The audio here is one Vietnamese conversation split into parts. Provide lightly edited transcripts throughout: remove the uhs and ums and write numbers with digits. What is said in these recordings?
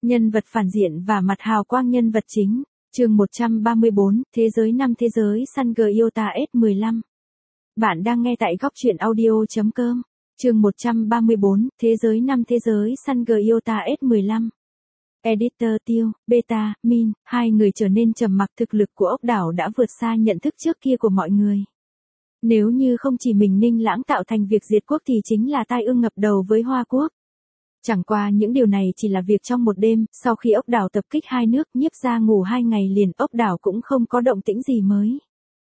Nhân vật phản diện và mặt hào quang nhân vật chính. Chương 134, Thế giới 5 thế giới săn Gyota S15. Bạn đang nghe tại góc truyện audio.com. Chương 134, Thế giới 5 thế giới săn Gyota S15. Editor Tiêu, Beta, Min, hai người trở nên trầm mặc. Thực lực của ốc đảo đã vượt xa nhận thức trước kia của mọi người. Nếu như không chỉ mình Ninh Lãng tạo thành việc diệt quốc thì chính là tai ương ngập đầu với Hoa Quốc. Chẳng qua những điều này chỉ là việc trong một đêm, sau khi ốc đảo tập kích hai nước, Nhiếp Gia ngủ 2 ngày liền, ốc đảo cũng không có động tĩnh gì mới.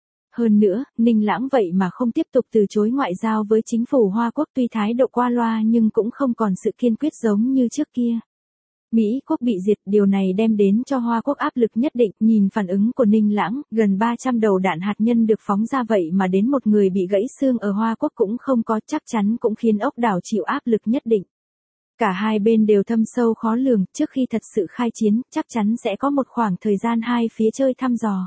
Hơn nữa, Ninh Lãng vậy mà không tiếp tục từ chối ngoại giao với chính phủ Hoa Quốc, tuy thái độ qua loa nhưng cũng không còn sự kiên quyết giống như trước kia. Mỹ quốc bị diệt, điều này đem đến cho Hoa Quốc áp lực nhất định. Nhìn phản ứng của Ninh Lãng, gần 300 đầu đạn hạt nhân được phóng ra vậy mà đến một người bị gãy xương ở Hoa Quốc cũng không có, chắc chắn cũng khiến ốc đảo chịu áp lực nhất định. Cả hai bên đều thâm sâu khó lường, trước khi thật sự khai chiến, chắc chắn sẽ có một khoảng thời gian hai phía chơi thăm dò.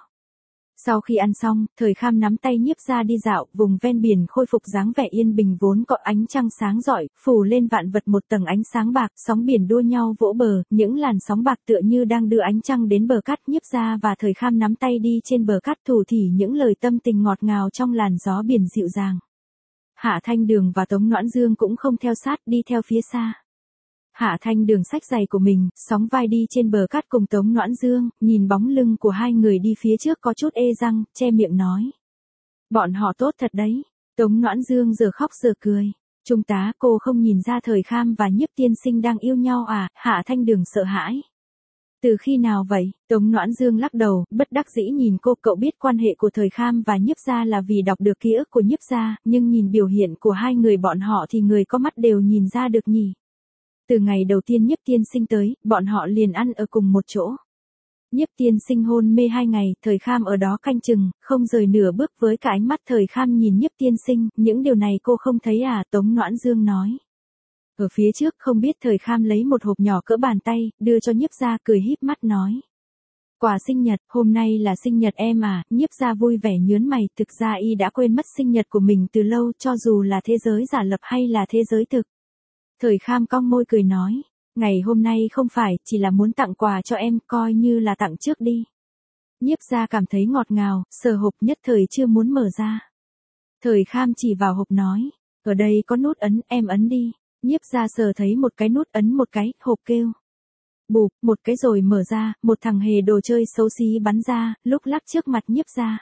Sau khi ăn xong, Thời Kham nắm tay Nhiếp Gia đi dạo, vùng ven biển khôi phục dáng vẻ yên bình vốn có ánh trăng sáng rọi, phủ lên vạn vật một tầng ánh sáng bạc, sóng biển đua nhau vỗ bờ, những làn sóng bạc tựa như đang đưa ánh trăng đến bờ cát. Nhiếp Gia và Thời Kham nắm tay đi trên bờ cát thủ thỉ những lời tâm tình ngọt ngào trong làn gió biển dịu dàng. Hạ Thanh Đường và Tống Noãn Dương cũng không theo sát, đi theo phía xa. Hạ Thanh Đường xách giày của mình, sóng vai đi trên bờ cát cùng Tống Noãn Dương, nhìn bóng lưng của hai người đi phía trước có chút ê răng, che miệng nói. Bọn họ tốt thật đấy. Tống Noãn Dương giờ khóc giờ cười. Trung tá, cô không nhìn ra Thời Kham và Nhiếp tiên sinh đang yêu nhau à? Hạ Thanh Đường sợ hãi. Từ khi nào vậy? Tống Noãn Dương lắc đầu, bất đắc dĩ nhìn cô. Cậu biết quan hệ của Thời Kham và Nhiếp Gia là vì đọc được ký ức của Nhiếp Gia, nhưng nhìn biểu hiện của hai người bọn họ thì người có mắt đều nhìn ra được nhỉ. Từ ngày đầu tiên Nhiếp tiên sinh tới, bọn họ liền ăn ở cùng một chỗ. Nhiếp tiên sinh hôn mê 2 ngày, Thời Kham ở đó canh chừng, không rời nửa bước. Với cả ánh mắt Thời Kham nhìn Nhiếp tiên sinh, những điều này cô không thấy à? Tống Noãn Dương nói. Ở phía trước không biết Thời Kham lấy một hộp nhỏ cỡ bàn tay, đưa cho Nhiếp Gia, cười híp mắt nói. Quà sinh nhật, hôm nay là sinh nhật em à? Nhiếp Gia vui vẻ nhớn mày, thực ra y đã quên mất sinh nhật của mình từ lâu, cho dù là thế giới giả lập hay là thế giới thực. Thời Kham cong môi cười nói, ngày hôm nay không phải, chỉ là muốn tặng quà cho em, coi như là tặng trước đi. Nhiếp Gia cảm thấy ngọt ngào, sờ hộp nhất thời chưa muốn mở ra. Thời Kham chỉ vào hộp nói, ở đây có nút ấn, em ấn đi. Nhiếp Gia sờ thấy một cái nút ấn một cái, hộp kêu. Bụp, một cái rồi mở ra, một thằng hề đồ chơi xấu xí bắn ra, lúc lắc trước mặt Nhiếp Gia.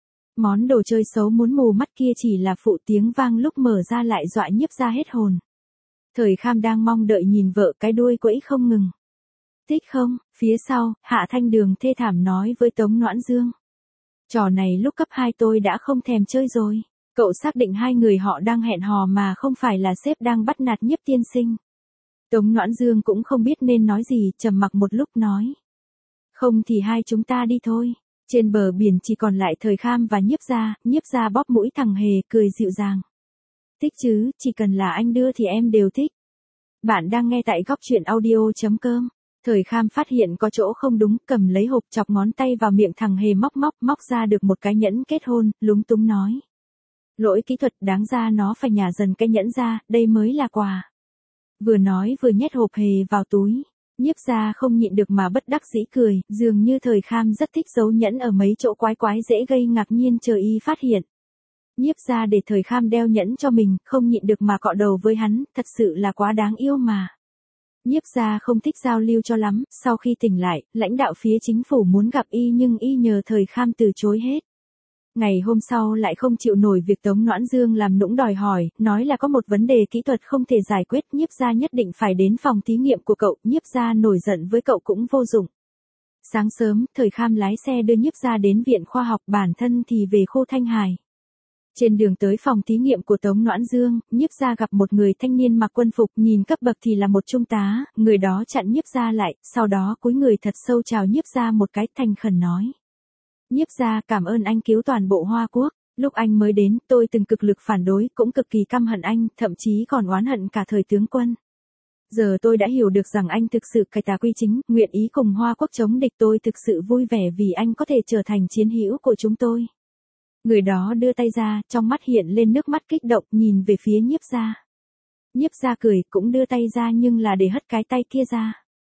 Món đồ chơi xấu muốn mù mắt kia chỉ là phụ, tiếng vang lúc mở ra lại dọa Nhiếp Gia hết hồn. Thời Kham đang mong đợi nhìn vợ, cái đuôi quẫy không ngừng. Thích không? Phía sau, Hạ Thanh Đường thê thảm nói với Tống Noãn Dương. Trò này lúc cấp 2 tôi đã không thèm chơi rồi. Cậu xác định hai người họ đang hẹn hò mà không phải là sếp đang bắt nạt Nhiếp tiên sinh. Tống Noãn Dương cũng không biết nên nói gì, trầm mặc một lúc nói. Không thì hai chúng ta đi thôi. Trên bờ biển chỉ còn lại Thời Kham và Nhiếp Gia bóp mũi thằng hề, cười dịu dàng. Thích chứ, chỉ cần là anh đưa thì em đều thích. Bạn đang nghe tại góc truyện audio.com. Thời Kham phát hiện có chỗ không đúng, cầm lấy hộp, chọc ngón tay vào miệng thằng hề, móc ra được một cái nhẫn kết hôn, lúng túng nói. Lỗi kỹ thuật, đáng ra nó phải nhả dần cái nhẫn ra, đây mới là quà. Vừa nói vừa nhét hộp hề vào túi. Nhiếp Gia không nhịn được mà bất đắc dĩ cười, dường như Thời Kham rất thích giấu nhẫn ở mấy chỗ quái quái dễ gây ngạc nhiên chờ y phát hiện. Nhiếp Gia để Thời Kham đeo nhẫn cho mình, không nhịn được mà cọ đầu với hắn, thật sự là quá đáng yêu mà. Nhiếp Gia không thích giao lưu cho lắm, sau khi tỉnh lại, lãnh đạo phía chính phủ muốn gặp y nhưng y nhờ Thời Kham từ chối hết. Ngày hôm sau lại không chịu nổi việc Tống Noãn Dương làm nũng đòi hỏi, nói là có một vấn đề kỹ thuật không thể giải quyết, Nhiếp Gia nhất định phải đến phòng thí nghiệm của cậu. Nhiếp Gia nổi giận với cậu cũng vô dụng. Sáng sớm, Thời Kham lái xe đưa Nhiếp Gia đến viện khoa học, bản thân thì về khu Thanh Hải. Trên đường tới phòng thí nghiệm của Tống Noãn Dương, Nhiếp Gia gặp một người thanh niên mặc quân phục, nhìn cấp bậc thì là một trung tá, người đó chặn Nhiếp Gia lại, sau đó cúi người thật sâu chào Nhiếp Gia một cái, thành khẩn nói. Nhiếp Gia, cảm ơn anh cứu toàn bộ Hoa Quốc, lúc anh mới đến, tôi từng cực lực phản đối, cũng cực kỳ căm hận anh, thậm chí còn oán hận cả thời tướng quân. Giờ tôi đã hiểu được rằng anh thực sự cải tà quy chính, nguyện ý cùng Hoa Quốc chống địch, tôi thực sự vui vẻ vì anh có thể trở thành chiến hữu của chúng tôi. Người đó đưa tay ra, trong mắt hiện lên nước mắt kích động, nhìn về phía Nhiếp Gia. Nhiếp Gia cười, cũng đưa tay ra nhưng là để hất cái tay kia ra.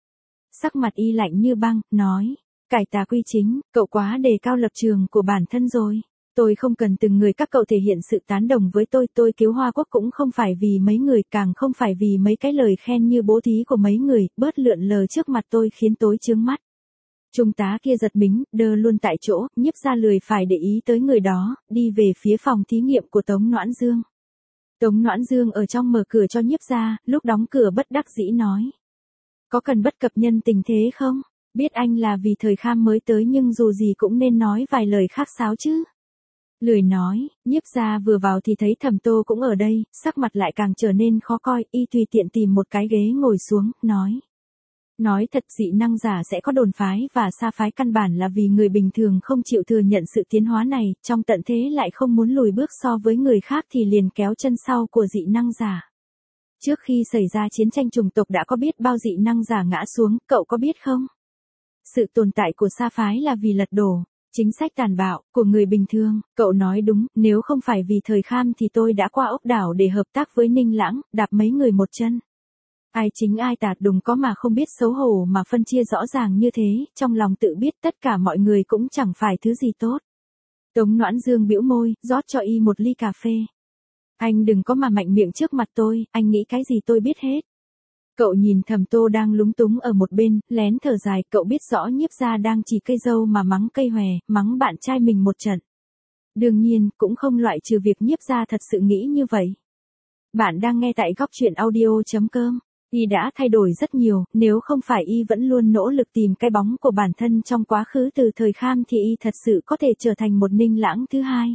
sắc mặt y lạnh như băng, nói. Cải tà quy chính, cậu quá đề cao lập trường của bản thân rồi. Tôi không cần từng người các cậu thể hiện sự tán đồng với tôi cứu Hoa Quốc cũng không phải vì mấy người, càng không phải vì mấy cái lời khen như bố thí của mấy người, bớt lượn lờ trước mặt tôi khiến tối chướng mắt. Trung tá kia giật mình, đơ luôn tại chỗ, Nhiếp Gia lười phải để ý tới người đó, đi về phía phòng thí nghiệm của Tống Noãn Dương. Tống Noãn Dương ở trong mở cửa cho Nhiếp Gia, lúc đóng cửa bất đắc dĩ nói. Có cần bất cập nhân tình thế không? Biết anh là vì thời kham mới tới nhưng dù gì cũng nên nói vài lời khác sáo chứ. Lười nói, Nhiếp Gia vừa vào thì thấy Thẩm Tô cũng ở đây, sắc mặt lại càng trở nên khó coi, y tùy tiện tìm một cái ghế ngồi xuống, nói. Nói thật dị năng giả sẽ có đồn phái và sa phái căn bản là vì người bình thường không chịu thừa nhận sự tiến hóa này, trong tận thế lại không muốn lùi bước so với người khác thì liền kéo chân sau của dị năng giả. Trước khi xảy ra chiến tranh chủng tộc đã có biết bao dị năng giả ngã xuống, cậu có biết không? Sự tồn tại của sa phái là vì lật đổ chính sách tàn bạo của người bình thường, cậu nói đúng, nếu không phải vì thời kham thì tôi đã qua ốc đảo để hợp tác với Ninh Lãng, đạp mấy người một chân. Ai chính ai tà đùng có mà không biết xấu hổ mà phân chia rõ ràng như thế, trong lòng tự biết tất cả mọi người cũng chẳng phải thứ gì tốt. Tống Noãn Dương bĩu môi, rót cho y một ly cà phê. Anh đừng có mà mạnh miệng trước mặt tôi, anh nghĩ cái gì tôi biết hết. Cậu nhìn Thẩm Tô đang lúng túng ở một bên, lén thở dài, cậu biết rõ Nhiếp Gia đang chỉ cây dâu mà mắng cây hòe, mắng bạn trai mình một trận. Đương nhiên, cũng không loại trừ việc Nhiếp Gia thật sự nghĩ như vậy. Bạn đang nghe tại góc truyện audio.com. Y đã thay đổi rất nhiều, nếu không phải y vẫn luôn nỗ lực tìm cái bóng của bản thân trong quá khứ từ thời kham thì y thật sự có thể trở thành một Ninh Lãng thứ hai.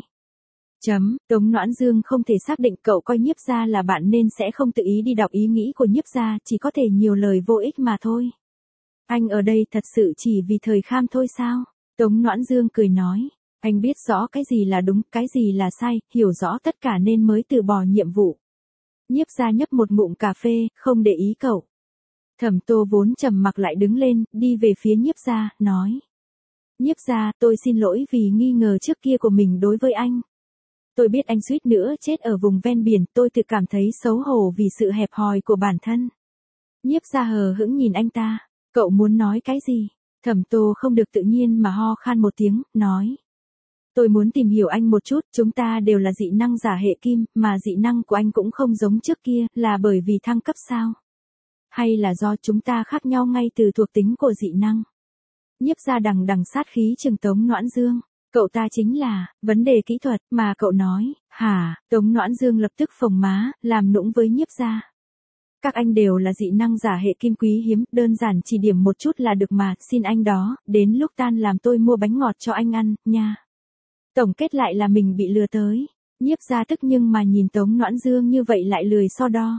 Tống Noãn Dương không thể xác định cậu coi Nhiếp Gia là bạn nên sẽ không tự ý đi đọc ý nghĩ của Nhiếp Gia, chỉ có thể nhiều lời vô ích mà thôi. Anh ở đây thật sự chỉ vì thời kham thôi sao? Tống Noãn Dương cười nói, anh biết rõ cái gì là đúng, cái gì là sai, hiểu rõ tất cả nên mới từ bỏ nhiệm vụ. Nhiếp Gia nhấp một ngụm cà phê, không để ý cậu. Thẩm Tô vốn trầm mặc lại đứng lên, đi về phía Nhiếp Gia, nói. Nhiếp Gia, tôi xin lỗi vì nghi ngờ trước kia của mình đối với anh. Tôi biết anh suýt nữa chết ở vùng ven biển, tôi tự cảm thấy xấu hổ vì sự hẹp hòi của bản thân. Nhiếp Gia hờ hững nhìn anh ta, cậu muốn nói cái gì? Thẩm Tô không được tự nhiên mà ho khan một tiếng, nói. Tôi muốn tìm hiểu anh một chút, chúng ta đều là dị năng giả hệ kim, mà dị năng của anh cũng không giống trước kia, là bởi vì thăng cấp sao? Hay là do chúng ta khác nhau ngay từ thuộc tính của dị năng? Nhiếp Gia đằng đằng sát khí trừng Tống Noãn Dương. Cậu ta chính là, vấn đề kỹ thuật, mà cậu nói, hả? Tống Noãn Dương lập tức phồng má, làm nũng với Nhiếp Gia. Các anh đều là dị năng giả hệ kim quý hiếm, đơn giản chỉ điểm một chút là được mà, xin anh đó, đến lúc tan làm tôi mua bánh ngọt cho anh ăn, nha. Tổng kết lại là mình bị lừa tới. Nhiếp Gia tức nhưng mà nhìn Tống Noãn Dương như vậy lại lười so đo.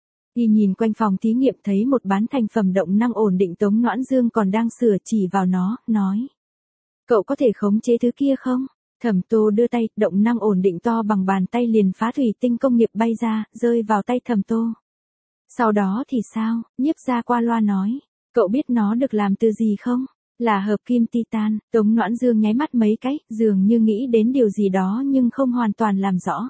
Y nhìn quanh phòng thí nghiệm thấy một bán thành phẩm động năng ổn định Tống Noãn Dương còn đang sửa chỉ vào nó, nói. Cậu có thể khống chế thứ kia không? Thẩm Tô đưa tay, động năng ổn định to bằng bàn tay liền phá thủy tinh công nghiệp bay ra, rơi vào tay Thẩm Tô. Sau đó thì sao? Nhiếp Gia qua loa nói. Cậu biết nó được làm từ gì không? Là hợp kim titan. Tống Noãn Dương nháy mắt mấy cái, dường như nghĩ đến điều gì đó nhưng không hoàn toàn làm rõ.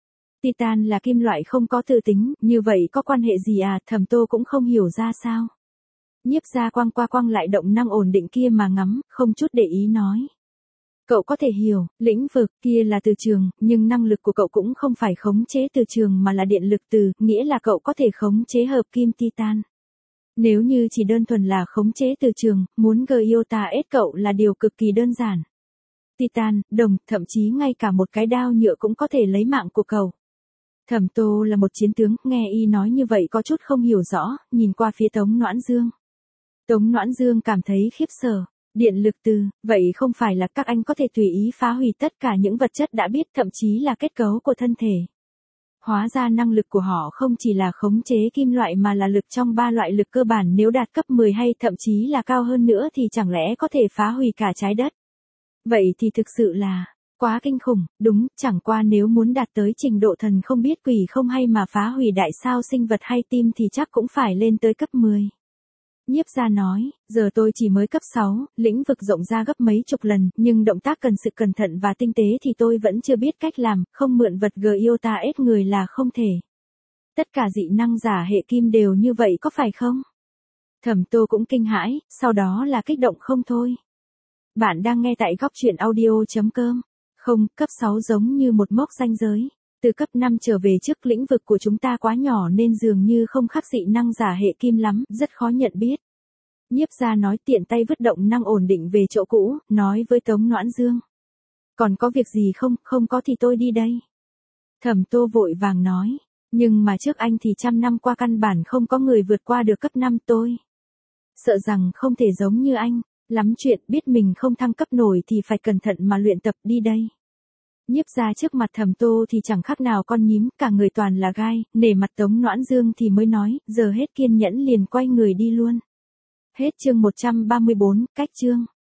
Titan là kim loại không có tự tính, như vậy có quan hệ gì à? Thẩm Tô cũng không hiểu ra sao. Nhiếp Gia quăng qua quăng lại động năng ổn định kia mà ngắm, không chút để ý nói. Cậu có thể hiểu, lĩnh vực kia là từ trường, nhưng năng lực của cậu cũng không phải khống chế từ trường mà là điện lực từ, nghĩa là cậu có thể khống chế hợp kim titan. Nếu như chỉ đơn thuần là khống chế từ trường, muốn gây iota S cậu là điều cực kỳ đơn giản. Titan, đồng, thậm chí ngay cả một cái đao nhựa cũng có thể lấy mạng của cậu. Thẩm Tô là một chiến tướng, nghe y nói như vậy có chút không hiểu rõ, nhìn qua phía Tống Noãn Dương. Tống Noãn Dương cảm thấy khiếp sợ. Điện lực từ, vậy không phải là các anh có thể tùy ý phá hủy tất cả những vật chất đã biết, thậm chí là kết cấu của thân thể. Hóa ra năng lực của họ không chỉ là khống chế kim loại mà là lực trong 3 loại lực cơ bản, nếu đạt cấp 10 hay thậm chí là cao hơn nữa thì chẳng lẽ có thể phá hủy cả trái đất. Vậy thì thực sự là quá kinh khủng, đúng, chẳng qua nếu muốn đạt tới trình độ thần không biết quỷ không hay mà phá hủy đại sao sinh vật hay tim thì chắc cũng phải lên tới cấp 10. Nhiếp Gia nói, giờ tôi chỉ mới cấp 6, lĩnh vực rộng ra gấp mấy chục lần, nhưng động tác cần sự cẩn thận và tinh tế thì tôi vẫn chưa biết cách làm, không mượn vật iota S người là không thể. Tất cả dị năng giả hệ kim đều như vậy có phải không? Thẩm Tô cũng kinh hãi, sau đó là kích động không thôi. Bạn đang nghe tại góc truyện audio.com. Không, cấp 6 giống như một mốc ranh giới. Từ cấp 5 trở về trước lĩnh vực của chúng ta quá nhỏ nên dường như không khác dị năng giả hệ kim lắm, rất khó nhận biết. Nhiếp gia nói tiện tay vứt động năng ổn định về chỗ cũ, nói với Tống Noãn Dương. Còn có việc gì không, không có thì tôi đi đây. Thẩm Tô vội vàng nói, nhưng mà trước anh thì trăm năm qua căn bản không có người vượt qua được cấp 5 tôi. Sợ rằng không thể giống như anh, lắm chuyện biết mình không thăng cấp nổi thì phải cẩn thận mà luyện tập đi đây. Nhiếp gia trước mặt Thẩm Tô thì chẳng khác nào con nhím, cả người toàn là gai, nể mặt Tống Noãn Dương thì mới nói, giờ hết kiên nhẫn liền quay người đi luôn. Hết chương 134, cách chương.